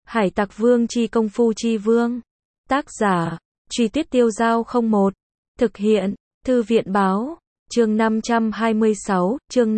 Hải Tặc Vương chi công phu chi vương. Tác giả, Truy Tiết Tiêu Giao 01. Thực hiện, Thư viện báo, chương 526, chương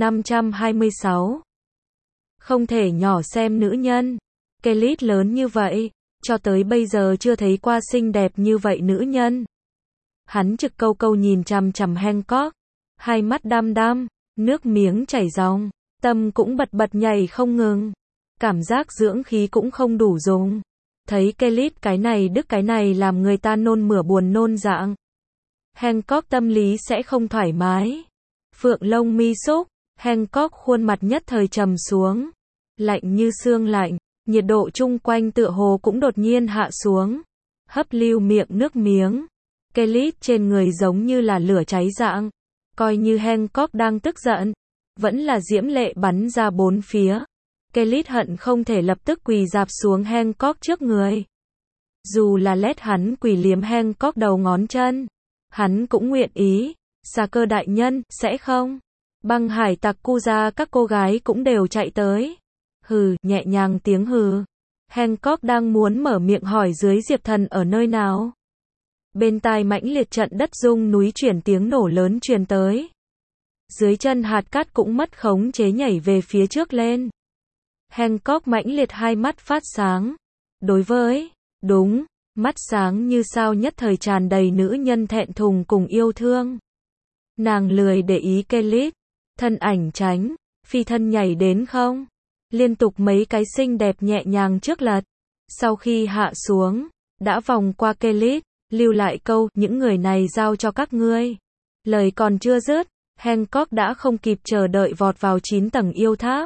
526. Không thể nhỏ xem nữ nhân. Kelly lớn như vậy, cho tới bây giờ chưa thấy qua xinh đẹp như vậy nữ nhân. Hắn trực câu câu nhìn chằm chằm Hancock, hai mắt đăm đăm, nước miếng chảy ròng, tâm cũng bật bật nhảy không ngừng. Cảm giác dưỡng khí cũng không đủ dùng. Thấy Kelly cái này đứt cái này làm người ta nôn mửa buồn nôn dạng. Hancock tâm lý sẽ không thoải mái. Phượng lông mi xúc, Hancock khuôn mặt nhất thời trầm xuống. Lạnh như xương lạnh, nhiệt độ chung quanh tựa hồ cũng đột nhiên hạ xuống. Hấp lưu miệng nước miếng. Kelly trên người giống như là lửa cháy dạng. Coi như Hancock đang tức giận, vẫn là diễm lệ bắn ra bốn phía. Kelly hận không thể lập tức quỳ rạp xuống Hancock trước người. Dù là lét hắn quỳ liếm Hancock đầu ngón chân, hắn cũng nguyện ý. Xà Cơ đại nhân, sẽ không? Băng hải tặc cu ra các cô gái cũng đều chạy tới. Hừ, nhẹ nhàng tiếng hừ. Hancock đang muốn mở miệng hỏi dưới Diệp Thần ở nơi nào. Bên tai mãnh liệt trận đất rung núi chuyển tiếng nổ lớn truyền tới. Dưới chân hạt cát cũng mất khống chế nhảy về phía trước lên. Hancock mãnh liệt hai mắt phát sáng. Đối với, đúng, mắt sáng như sao nhất thời tràn đầy nữ nhân thẹn thùng cùng yêu thương. Nàng lười để ý Kelly, thân ảnh tránh, phi thân nhảy đến không. Liên tục mấy cái xinh đẹp nhẹ nhàng trước lật. Sau khi hạ xuống, đã vòng qua Kelly, lưu lại câu, những người này giao cho các ngươi. Lời còn chưa dứt, Hancock đã không kịp chờ đợi vọt vào 9 tầng yêu tháp.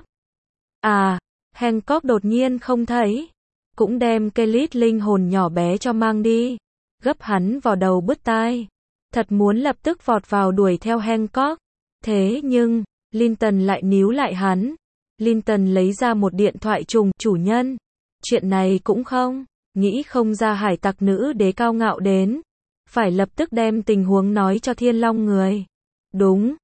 À, Hancock đột nhiên không thấy, cũng đem Kelly linh hồn nhỏ bé cho mang đi, gấp hắn vào đầu bứt tai. Thật muốn lập tức vọt vào đuổi theo Hancock. Thế nhưng, Linton lại níu lại hắn. Linton lấy ra một điện thoại trùng, chủ nhân. Chuyện này cũng không, nghĩ không ra hải tặc nữ đế cao ngạo đến. Phải lập tức đem tình huống nói cho Thiên Long người. Đúng,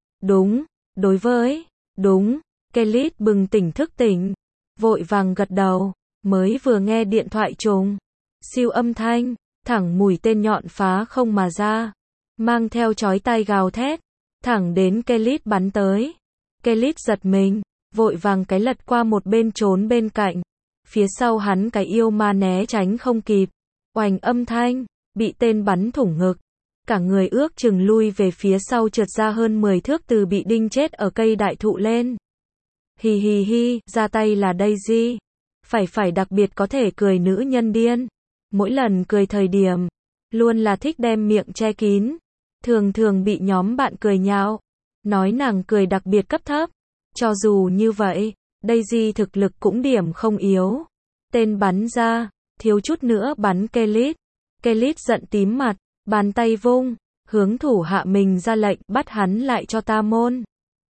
đối với, đúng, Kelly bừng tỉnh thức tỉnh. Vội vàng gật đầu, mới vừa nghe điện thoại trùng. Siêu âm thanh, thẳng mũi tên nhọn phá không mà ra. Mang theo chói tai gào thét, thẳng đến Kelly bắn tới. Kelly giật mình, vội vàng cái lật qua một bên trốn bên cạnh. Phía sau hắn cái yêu ma né tránh không kịp. Oành âm thanh, bị tên bắn thủng ngực. Cả người ước chừng lui về phía sau trượt ra hơn 10 thước từ bị đinh chết ở cây đại thụ lên. Hì hì hì, ra tay là Daisy. Phải đặc biệt có thể cười nữ nhân điên. Mỗi lần cười thời điểm, luôn là thích đem miệng che kín. Thường bị nhóm bạn cười nhạo. Nói nàng cười đặc biệt cấp thấp. Cho dù như vậy, Daisy thực lực cũng điểm không yếu. Tên bắn ra, thiếu chút nữa bắn Kelly. Kelly giận tím mặt, bàn tay vung, hướng thủ hạ mình ra lệnh bắt hắn lại cho ta môn.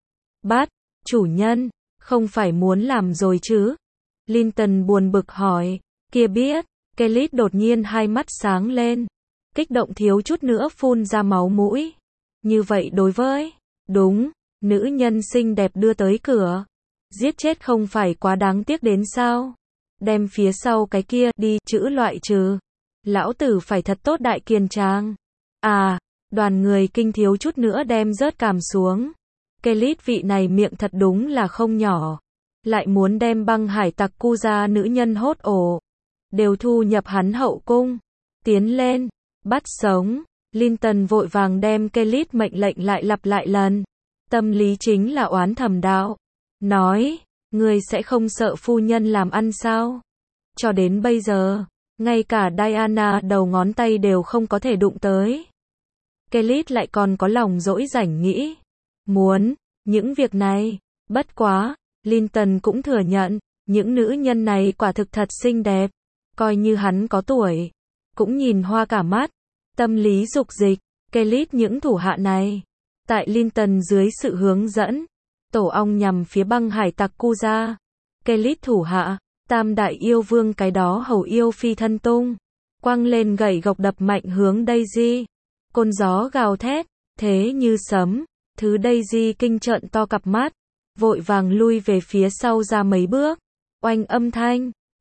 Bắt, chủ nhân, không phải muốn làm rồi chứ? Linton buồn bực hỏi, kia biết. Kelly đột nhiên hai mắt sáng lên, kích động thiếu chút nữa phun ra máu mũi. Như vậy đối với, đúng, nữ nhân xinh đẹp đưa tới cửa. Giết chết không phải quá đáng tiếc đến sao? Đem phía sau cái kia đi, chữ loại trừ. Lão tử phải thật tốt đại kiền trang. À, đoàn người kinh thiếu chút nữa đem rớt cảm xuống. Kelly vị này miệng thật đúng là không nhỏ. Lại muốn đem băng hải tặc cu ra nữ nhân hốt ổ. Đều thu nhập hắn hậu cung. Tiến lên, bắt sống. Linton vội vàng đem Kelly mệnh lệnh lại lặp lại lần. Tâm lý chính là oán thầm đạo. Nói, ngươi sẽ không sợ phu nhân làm ăn sao? Cho đến bây giờ, ngay cả Diana đầu ngón tay đều không có thể đụng tới. Kelly lại còn có lòng dỗi rảnh nghĩ. Muốn, những việc này. Bất quá, Linton cũng thừa nhận, những nữ nhân này quả thực thật xinh đẹp. Coi như hắn có tuổi, cũng nhìn hoa cả mắt. Tâm lý dục dịch, Kelly những thủ hạ này. Tại Linton dưới sự hướng dẫn, tổ ong nhằm phía băng hải tặc cu ra. Kelly thủ hạ, tam đại yêu vương cái đó hầu yêu phi thân tung. Quăng lên gậy gộc đập mạnh hướng Daisy. Côn gió gào thét, thế như sấm. Thứ Daisy kinh trợn to cặp mắt. Vội vàng lui về phía sau ra mấy bước. Oanh âm thanh,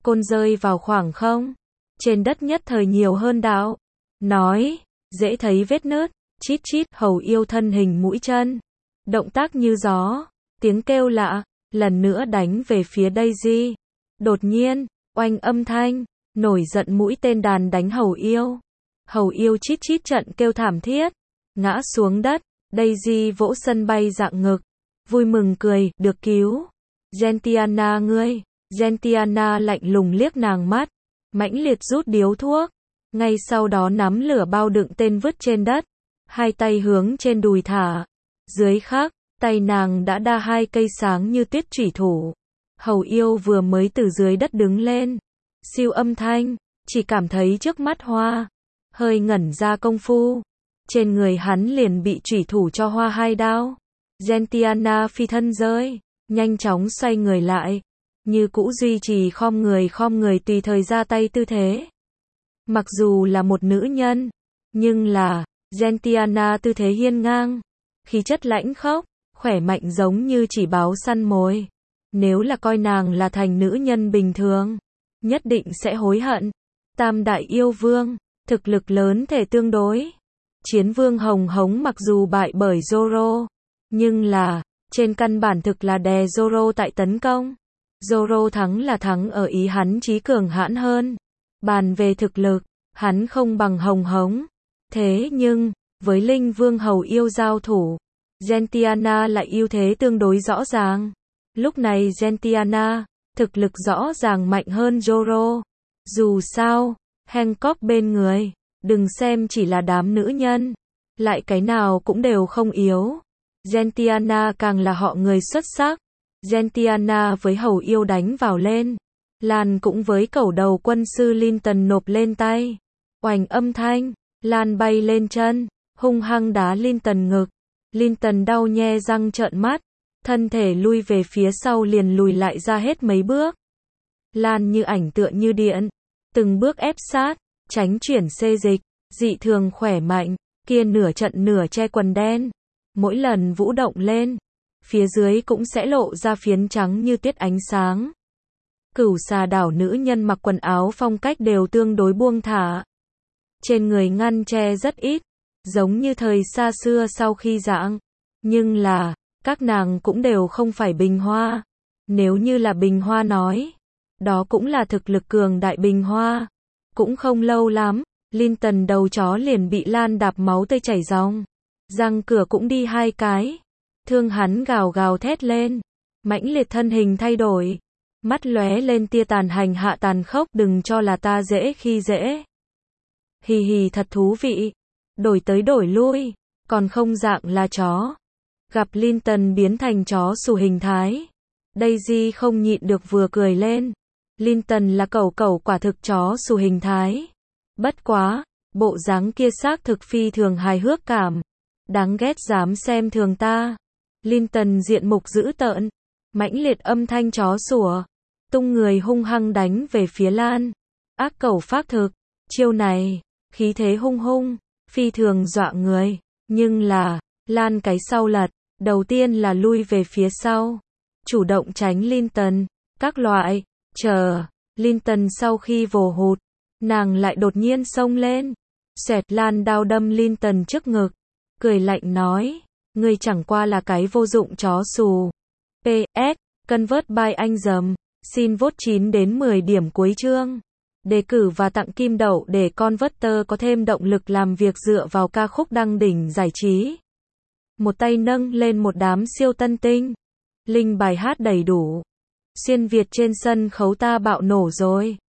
côn rơi vào khoảng không. Trên đất nhất thời nhiều hơn đạo. Nói, dễ thấy vết nứt, chít chít, hầu yêu thân hình mũi chân. Động tác như gió, tiếng kêu lạ, lần nữa đánh về phía Daisy. Đột nhiên, oanh âm thanh, nổi giận mũi tên đàn đánh hầu yêu. Hầu yêu chít chít trận kêu thảm thiết, ngã xuống đất. Daisy vỗ sân bay dạng ngực, vui mừng cười, được cứu. Gentiana ngươi. Gentiana lạnh lùng liếc nàng mắt, mãnh liệt rút điếu thuốc, ngay sau đó nắm lửa bao đựng tên vứt trên đất, hai tay hướng trên đùi thả. Dưới khắc, tay nàng đã đa hai cây sáng như tuyết chủy thủ. Hầu yêu vừa mới từ dưới đất đứng lên, siêu âm thanh, chỉ cảm thấy trước mắt hoa, hơi ngẩn ra công phu, trên người hắn liền bị chủy thủ cho hoa hai đao. Gentiana phi thân rơi, nhanh chóng xoay người lại, như cũ duy trì khom người tùy thời ra tay tư thế. Mặc dù là một nữ nhân, nhưng là, Gentiana tư thế hiên ngang, khí chất lãnh khốc, khỏe mạnh giống như chỉ báo săn mồi. Nếu là coi nàng là thành nữ nhân bình thường, nhất định sẽ hối hận. Tam đại yêu vương, thực lực lớn thể tương đối. Chiến vương Hồng Hống mặc dù bại bởi Zoro, nhưng là, trên căn bản thực là đè Zoro tại tấn công. Zoro thắng là thắng ở ý hắn trí cường hãn hơn. Bàn về thực lực, hắn không bằng Hồng Hống. Thế nhưng, với Linh Vương Hầu yêu giao thủ, Gentiana lại ưu thế tương đối rõ ràng. Lúc này Gentiana, thực lực rõ ràng mạnh hơn Zoro. Dù sao, Hancock bên người, đừng xem chỉ là đám nữ nhân, lại cái nào cũng đều không yếu. Gentiana càng là họ người xuất sắc. Gentiana với hầu yêu đánh vào lên. Lan cũng với cẩu đầu quân sư Linton nộp lên tay. Oành âm thanh, Lan bay lên chân, hung hăng đá Linton ngực. Linton đau nhe răng trợn mắt, thân thể lui về phía sau liền lùi lại ra hết mấy bước. Lan như ảnh tựa như điện, từng bước ép sát, tránh chuyển xê dịch, dị thường khỏe mạnh, kia nửa trận nửa che quần đen. Mỗi lần vũ động lên, phía dưới cũng sẽ lộ ra phiến trắng như tuyết ánh sáng. Cửu Xà đảo nữ nhân mặc quần áo phong cách đều tương đối buông thả. Trên người ngăn che rất ít, giống như thời xa xưa sau khi giảng. Nhưng là, các nàng cũng đều không phải bình hoa. Nếu như là bình hoa nói, đó cũng là thực lực cường đại bình hoa. Cũng không lâu lắm, Linton đầu chó liền bị Lan đạp máu tươi chảy ròng. Răng cửa cũng đi hai cái. Thương hắn gào gào thét lên. Mãnh liệt thân hình thay đổi. Mắt lóe lên tia tàn hành hạ tàn khốc, đừng cho là ta dễ khi dễ. Hì hì thật thú vị. Đổi tới đổi lui, còn không dạng là chó. Gặp Linton biến thành chó xù hình thái. Daisy không nhịn được vừa cười lên. Linton là cẩu quả thực chó xù hình thái. Bất quá, bộ dáng kia xác thực phi thường hài hước cảm. Đáng ghét dám xem thường ta. Linton diện mục dữ tợn, mãnh liệt âm thanh chó sủa, tung người hung hăng đánh về phía Lan. Ác cẩu phác thực, chiêu này, khí thế hung hung, phi thường dọa người. Nhưng là, Lan cái sau lật, đầu tiên là lui về phía sau, chủ động tránh Linton, các loại, chờ. Linton sau khi vồ hụt, nàng lại đột nhiên xông lên, xoẹt Lan đao đâm Linton trước ngực, cười lạnh nói, ngươi chẳng qua là cái vô dụng chó xù. PS, Convert by anh dầm, xin vote 9 đến 10 điểm cuối chương. Đề cử và tặng kim đậu để Converter có thêm động lực làm việc dựa vào ca khúc đăng đỉnh giải trí. Một tay nâng lên một đám siêu tân tinh. Link bài hát đầy đủ. Xuyên Việt trên sân khấu ta bạo nổ rồi.